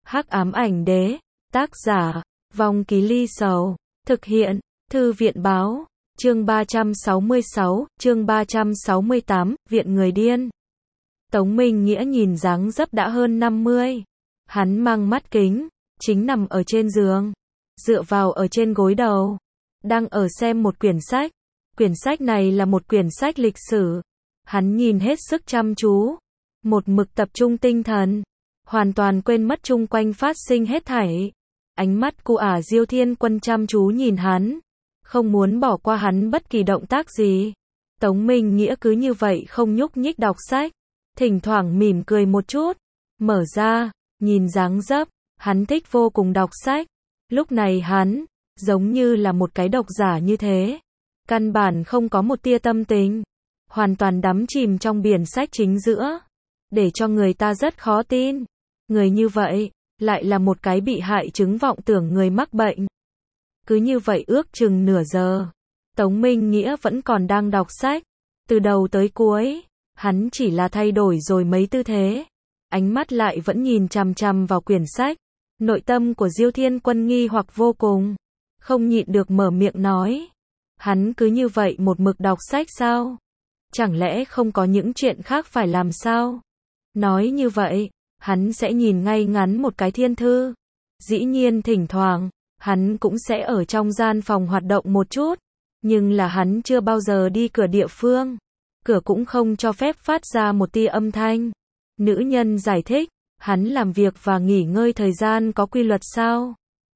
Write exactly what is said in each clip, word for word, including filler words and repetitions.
Hắc ám ảnh đế, tác giả, Vong Ký Ly Sầu, thực hiện, Thư viện báo, chương ba trăm sáu mươi sáu, chương ba trăm sáu mươi tám, Viện Người Điên. Tống Minh Nghĩa nhìn dáng dấp đã hơn năm mươi. Hắn mang mắt kính, chính nằm ở trên giường, dựa vào ở trên gối đầu, đang ở xem một quyển sách. Quyển sách này là một quyển sách lịch sử. Hắn nhìn hết sức chăm chú, một mực tập trung tinh thần, hoàn toàn quên mất chung quanh phát sinh hết thảy. Ánh mắt của ả Diêu Thiên Quân chăm chú nhìn hắn, không muốn bỏ qua hắn bất kỳ động tác gì. Tống Minh Nghĩa cứ như vậy không nhúc nhích đọc sách, thỉnh thoảng mỉm cười một chút, mở ra, nhìn dáng dấp, hắn thích vô cùng đọc sách. Lúc này hắn, giống như là một cái độc giả như thế, căn bản không có một tia tâm tình, hoàn toàn đắm chìm trong biển sách chính giữa, để cho người ta rất khó tin. Người như vậy, lại là một cái bị hại chứng vọng tưởng người mắc bệnh. Cứ như vậy ước chừng nửa giờ, Tống Minh Nghĩa vẫn còn đang đọc sách, từ đầu tới cuối, hắn chỉ là thay đổi rồi mấy tư thế, ánh mắt lại vẫn nhìn chằm chằm vào quyển sách. Nội tâm của Diêu Thiên Quân nghi hoặc vô cùng, không nhịn được mở miệng nói, hắn cứ như vậy một mực đọc sách sao? Chẳng lẽ không có những chuyện khác phải làm sao? Nói như vậy, hắn sẽ nhìn ngay ngắn một cái thiên thư. Dĩ nhiên thỉnh thoảng, hắn cũng sẽ ở trong gian phòng hoạt động một chút, nhưng là hắn chưa bao giờ đi cửa địa phương. Cửa cũng không cho phép phát ra một tia âm thanh. Nữ nhân giải thích, hắn làm việc và nghỉ ngơi thời gian có quy luật sao?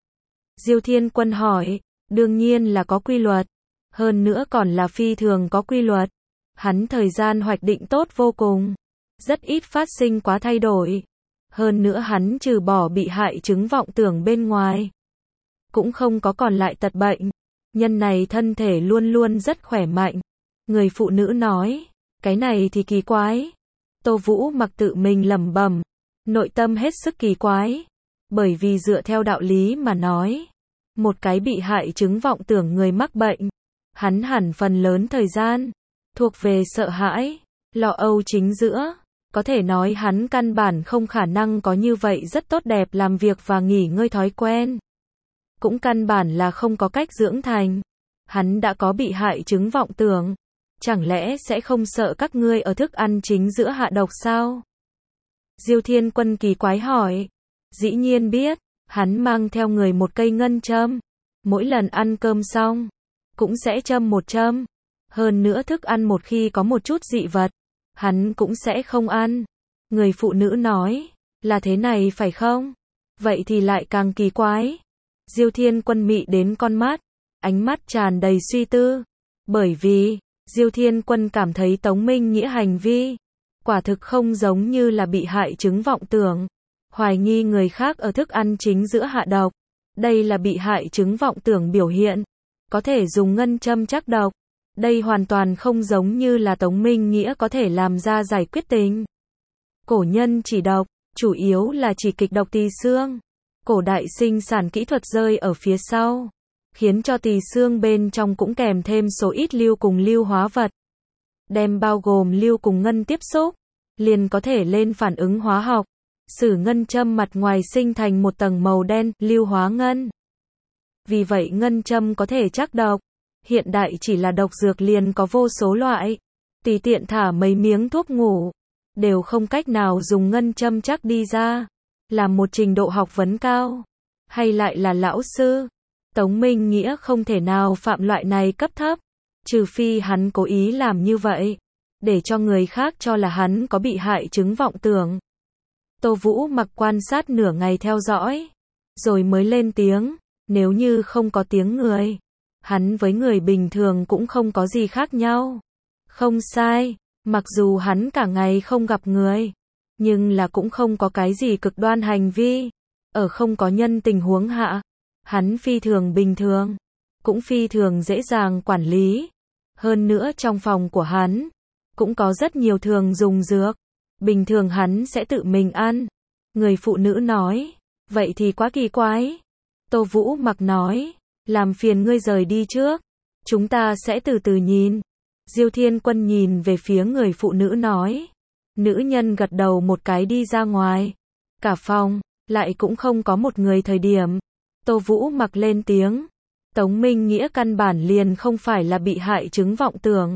Diêu Thiên Quân hỏi, đương nhiên là có quy luật, hơn nữa còn là phi thường có quy luật. Hắn thời gian hoạch định tốt vô cùng, rất ít phát sinh quá thay đổi. Hơn nữa hắn trừ bỏ bị hại chứng vọng tưởng bên ngoài, cũng không có còn lại tật bệnh. Nhân này thân thể luôn luôn rất khỏe mạnh. Người phụ nữ nói, cái này thì kỳ quái. Tô Vũ Mặc tự mình lẩm bẩm, nội tâm hết sức kỳ quái. Bởi vì dựa theo đạo lý mà nói, một cái bị hại chứng vọng tưởng người mắc bệnh, hắn hẳn phần lớn thời gian thuộc về sợ hãi, lo âu chính giữa. Có thể nói hắn căn bản không khả năng có như vậy rất tốt đẹp làm việc và nghỉ ngơi thói quen. Cũng căn bản là không có cách dưỡng thành. Hắn đã có bị hại chứng vọng tưởng, chẳng lẽ sẽ không sợ các ngươi ở thức ăn chính giữa hạ độc sao? Diêu Thiên Quân kỳ quái hỏi. Dĩ nhiên biết, hắn mang theo người một cây ngân châm, mỗi lần ăn cơm xong, cũng sẽ châm một châm. Hơn nữa thức ăn một khi có một chút dị vật, hắn cũng sẽ không ăn. Người phụ nữ nói, là thế này phải không? Vậy thì lại càng kỳ quái. Diêu Thiên Quân mị đến con mắt, ánh mắt tràn đầy suy tư. Bởi vì, Diêu Thiên Quân cảm thấy Tống Minh Nghĩa hành vi, quả thực không giống như là bị hại chứng vọng tưởng, hoài nghi người khác ở thức ăn chính giữa hạ độc. Đây là bị hại chứng vọng tưởng biểu hiện, có thể dùng ngân châm chắc độc. Đây hoàn toàn không giống như là Tống Minh Nghĩa có thể làm ra giải quyết tình. Cổ nhân chỉ độc, chủ yếu là chỉ kịch độc tỳ xương. Cổ đại sinh sản kỹ thuật rơi ở phía sau, khiến cho tỳ xương bên trong cũng kèm thêm số ít lưu cùng lưu hóa vật. Đem bao gồm lưu cùng ngân tiếp xúc, liền có thể lên phản ứng hóa học, sử ngân châm mặt ngoài sinh thành một tầng màu đen, lưu hóa ngân. Vì vậy ngân châm có thể chắc độc. Hiện đại chỉ là độc dược liền có vô số loại, tùy tiện thả mấy miếng thuốc ngủ, đều không cách nào dùng ngân châm chắc đi ra. Là một trình độ học vấn cao, hay lại là lão sư, Tống Minh Nghĩa không thể nào phạm loại này cấp thấp, trừ phi hắn cố ý làm như vậy, để cho người khác cho là hắn có bị hại chứng vọng tưởng. Tô Vũ Mặc quan sát nửa ngày theo dõi, rồi mới lên tiếng, nếu như không có tiếng người, hắn với người bình thường cũng không có gì khác nhau. Không sai, mặc dù hắn cả ngày không gặp người, nhưng là cũng không có cái gì cực đoan hành vi. Ở không có nhân tình huống hạ, hắn phi thường bình thường, cũng phi thường dễ dàng quản lý. Hơn nữa trong phòng của hắn, cũng có rất nhiều thường dùng dược. Bình thường hắn sẽ tự mình ăn. Người phụ nữ nói, vậy thì quá kỳ quái. Tô Vũ Mặc nói, làm phiền ngươi rời đi trước, chúng ta sẽ từ từ nhìn. Diêu Thiên Quân nhìn về phía người phụ nữ nói. Nữ nhân gật đầu một cái đi ra ngoài. Cả phòng lại cũng không có một người thời điểm. Tô Vũ Mặc lên tiếng. Tống Minh Nghĩa căn bản liền không phải là bị hại chứng vọng tưởng.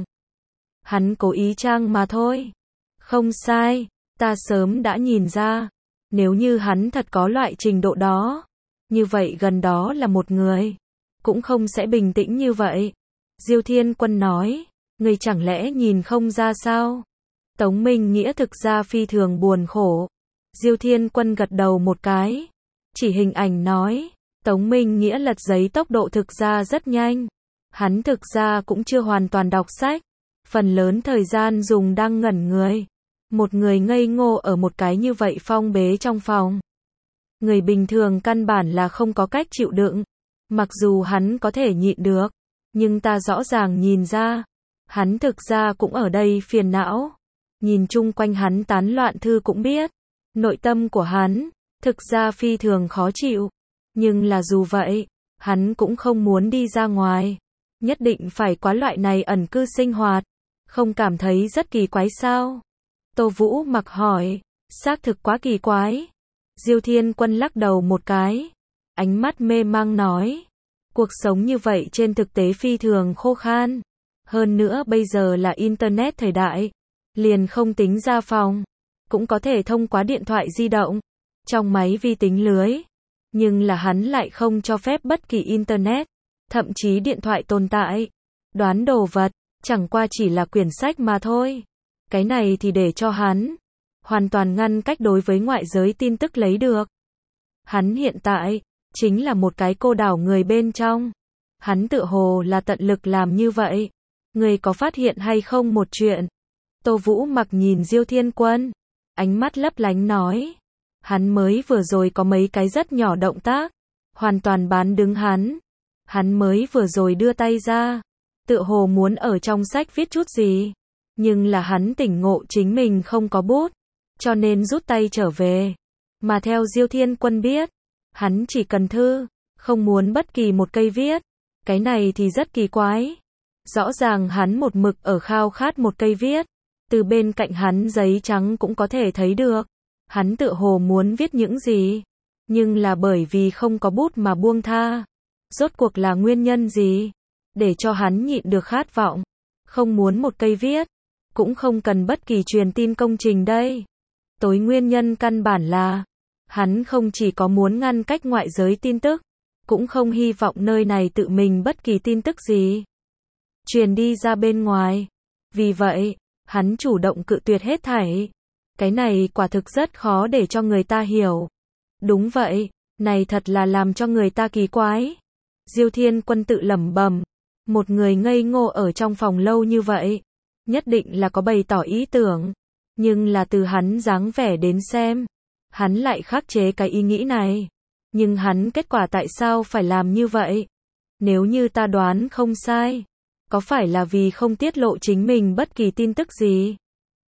Hắn cố ý trang mà thôi. Không sai, ta sớm đã nhìn ra. Nếu như hắn thật có loại trình độ đó, như vậy gần đó là một người, cũng không sẽ bình tĩnh như vậy. Diêu Thiên Quân nói, người chẳng lẽ nhìn không ra sao? Tống Minh Nghĩa thực ra phi thường buồn khổ. Diêu Thiên Quân gật đầu một cái, chỉ hình ảnh nói, Tống Minh Nghĩa lật giấy tốc độ thực ra rất nhanh. Hắn thực ra cũng chưa hoàn toàn đọc sách, phần lớn thời gian dùng đang ngẩn người. Một người ngây ngô ở một cái như vậy phong bế trong phòng. Người bình thường căn bản là không có cách chịu đựng. Mặc dù hắn có thể nhịn được, nhưng ta rõ ràng nhìn ra, hắn thực ra cũng ở đây phiền não. Nhìn chung quanh hắn tán loạn thư cũng biết, nội tâm của hắn, thực ra phi thường khó chịu. Nhưng là dù vậy, hắn cũng không muốn đi ra ngoài. Nhất định phải quá loại này ẩn cư sinh hoạt. Không cảm thấy rất kỳ quái sao? Tô Vũ Mặc hỏi, xác thực quá kỳ quái. Diêu Thiên Quân lắc đầu một cái, ánh mắt mê mang nói, cuộc sống như vậy trên thực tế phi thường khô khan. Hơn nữa bây giờ là Internet thời đại, liền không tính ra phòng, cũng có thể thông qua điện thoại di động, trong máy vi tính lưới. Nhưng là hắn lại không cho phép bất kỳ Internet, thậm chí điện thoại tồn tại. Đoán đồ vật, chẳng qua chỉ là quyển sách mà thôi. Cái này thì để cho hắn hoàn toàn ngăn cách đối với ngoại giới tin tức lấy được. Hắn hiện tại chính là một cái cô đảo người bên trong. Hắn tự hồ là tận lực làm như vậy. Người có phát hiện hay không một chuyện? Tô Vũ Mặc nhìn Diêu Thiên Quân, ánh mắt lấp lánh nói, hắn mới vừa rồi có mấy cái rất nhỏ động tác, hoàn toàn bán đứng hắn. Hắn mới vừa rồi đưa tay ra, tựa hồ muốn ở trong sách viết chút gì. Nhưng là hắn tỉnh ngộ chính mình không có bút, cho nên rút tay trở về. Mà theo Diêu Thiên Quân biết, hắn chỉ cần thư, không muốn bất kỳ một cây viết. Cái này thì rất kỳ quái. Rõ ràng hắn một mực ở khao khát một cây viết. Từ bên cạnh hắn giấy trắng cũng có thể thấy được. Hắn tựa hồ muốn viết những gì, nhưng là bởi vì không có bút mà buông tha. Rốt cuộc là nguyên nhân gì để cho hắn nhịn được khát vọng, không muốn một cây viết, cũng không cần bất kỳ truyền tin công trình đây. Tối nguyên nhân căn bản là, hắn không chỉ có muốn ngăn cách ngoại giới tin tức, cũng không hy vọng nơi này tự mình bất kỳ tin tức gì truyền đi ra bên ngoài. Vì vậy, hắn chủ động cự tuyệt hết thảy. Cái này quả thực rất khó để cho người ta hiểu. Đúng vậy, này thật là làm cho người ta kỳ quái. Diêu Thiên Quân tự lẩm bẩm, một người ngây ngô ở trong phòng lâu như vậy, nhất định là có bày tỏ ý tưởng, nhưng là từ hắn dáng vẻ đến xem, hắn lại khắc chế cái ý nghĩ này. Nhưng hắn kết quả tại sao phải làm như vậy? Nếu như ta đoán không sai, có phải là vì không tiết lộ chính mình bất kỳ tin tức gì?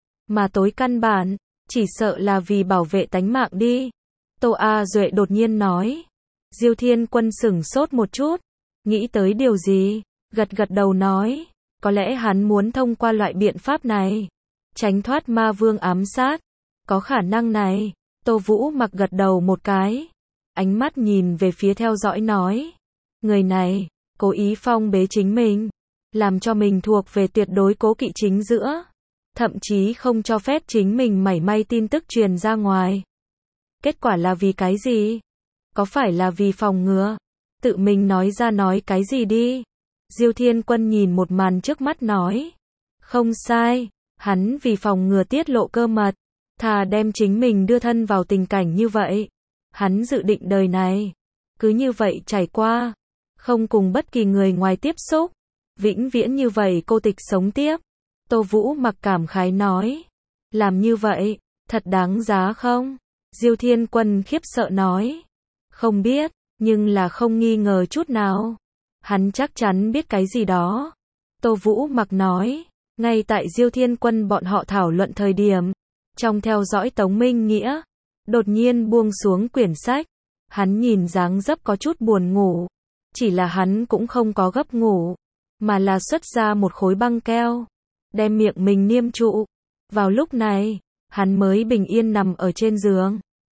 Mà tối căn bản, chỉ sợ là vì bảo vệ tánh mạng đi. Tô A Duệ đột nhiên nói. Diêu Thiên Quân sửng sốt một chút, nghĩ tới điều gì, gật gật đầu nói, có lẽ hắn muốn thông qua loại biện pháp này, tránh thoát ma vương ám sát. Có khả năng này. Tô Vũ Mặc gật đầu một cái, ánh mắt nhìn về phía theo dõi nói, người này, cố ý phong bế chính mình, làm cho mình thuộc về tuyệt đối cố kỵ chính giữa, thậm chí không cho phép chính mình mảy may tin tức truyền ra ngoài. Kết quả là vì cái gì? Có phải là vì phòng ngừa? Tự mình nói ra nói cái gì đi. Diêu Thiên Quân nhìn một màn trước mắt nói, không sai, hắn vì phòng ngừa tiết lộ cơ mật, thà đem chính mình đưa thân vào tình cảnh như vậy. Hắn dự định đời này cứ như vậy trải qua, không cùng bất kỳ người ngoài tiếp xúc, vĩnh viễn như vậy cô tịch sống tiếp. Tô Vũ Mặc cảm khái nói, làm như vậy, thật đáng giá không? Diêu Thiên Quân khiếp sợ nói, không biết, nhưng là không nghi ngờ chút nào. Hắn chắc chắn biết cái gì đó. Tô Vũ Mặc nói, ngay tại Diêu Thiên Quân bọn họ thảo luận thời điểm, trong theo dõi Tống Minh Nghĩa, đột nhiên buông xuống quyển sách. Hắn nhìn dáng dấp có chút buồn ngủ, chỉ là hắn cũng không có gấp ngủ, mà là xuất ra một khối băng keo, đem miệng mình niêm trụ. Vào lúc này, hắn mới bình yên nằm ở trên giường.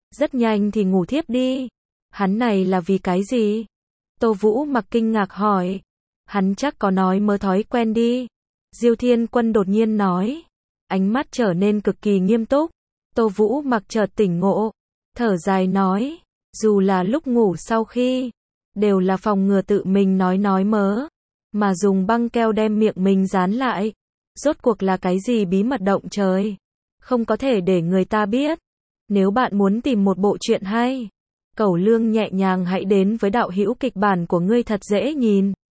rất nhanh thì ngủ thiếp đi. Hắn này là vì cái gì? Tô Vũ Mặc kinh ngạc hỏi. Hắn chắc có nói mớ thói quen đi. Diêu Thiên Quân đột nhiên nói. Ánh mắt trở nên cực kỳ nghiêm túc. Tô Vũ Mặc chợt tỉnh ngộ. Thở dài nói. Dù là lúc ngủ sau khi. Đều là phòng ngừa tự mình nói nói mớ. Mà dùng băng keo đem miệng mình dán lại. Rốt cuộc là cái gì bí mật động trời. Không có thể để người ta biết. Nếu bạn muốn tìm một bộ truyện hay. Cẩu Lương nhẹ nhàng hãy đến với đạo hữu kịch bản của ngươi thật dễ nhìn.